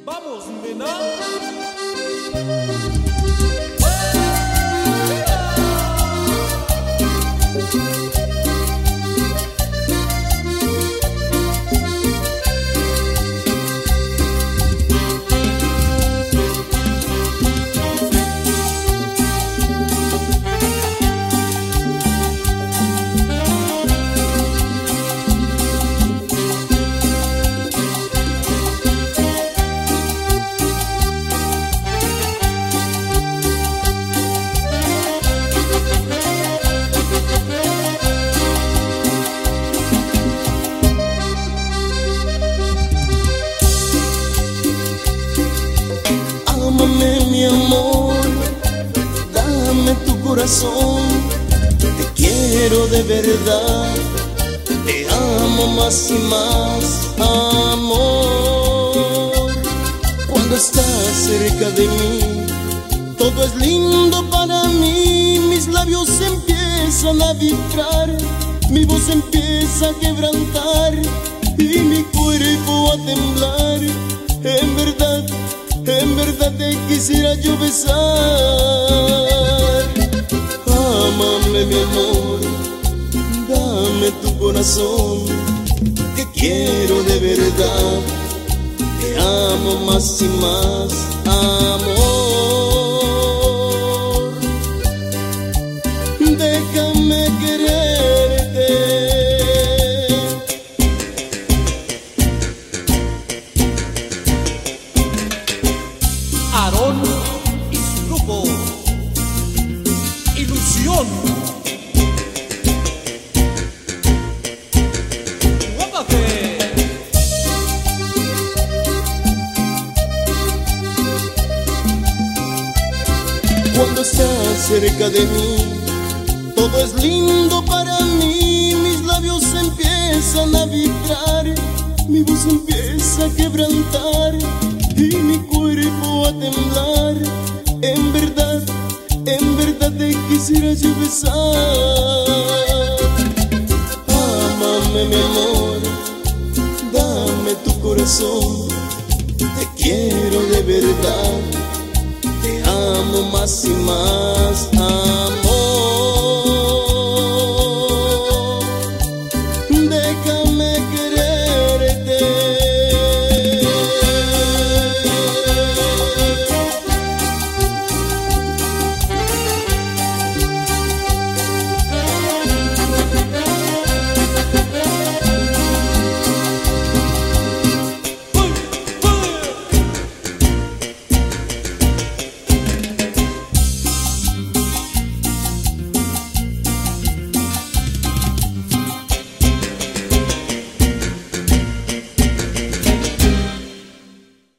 Vamos, nena. Ámame, mi amor, dame tu corazón. Te quiero de verdad, te amo más y más, amor. Cuando estás cerca de mí, todo es lindo para mí. Mis labios empiezan a vibrar, mi voz empieza a quebrantar y mi cuerpo a temblar. En verdad te quisiera yo besar. Ámame, mi amor, dame tu corazón. Te quiero de verdad, te amo más y más, amor. Déjame quererte. Aarón y su grupo Ilusión. ¡Guápate! Cuando estás cerca de mí, todo es lindo para mí. Mis labios empiezan a vibrar, mi voz empieza a quebrantar y mi cuerpo a temblar. En verdad te quisiera yo besar. Ámame, mi amor, dame tu corazón. Te quiero de verdad, te amo más y más.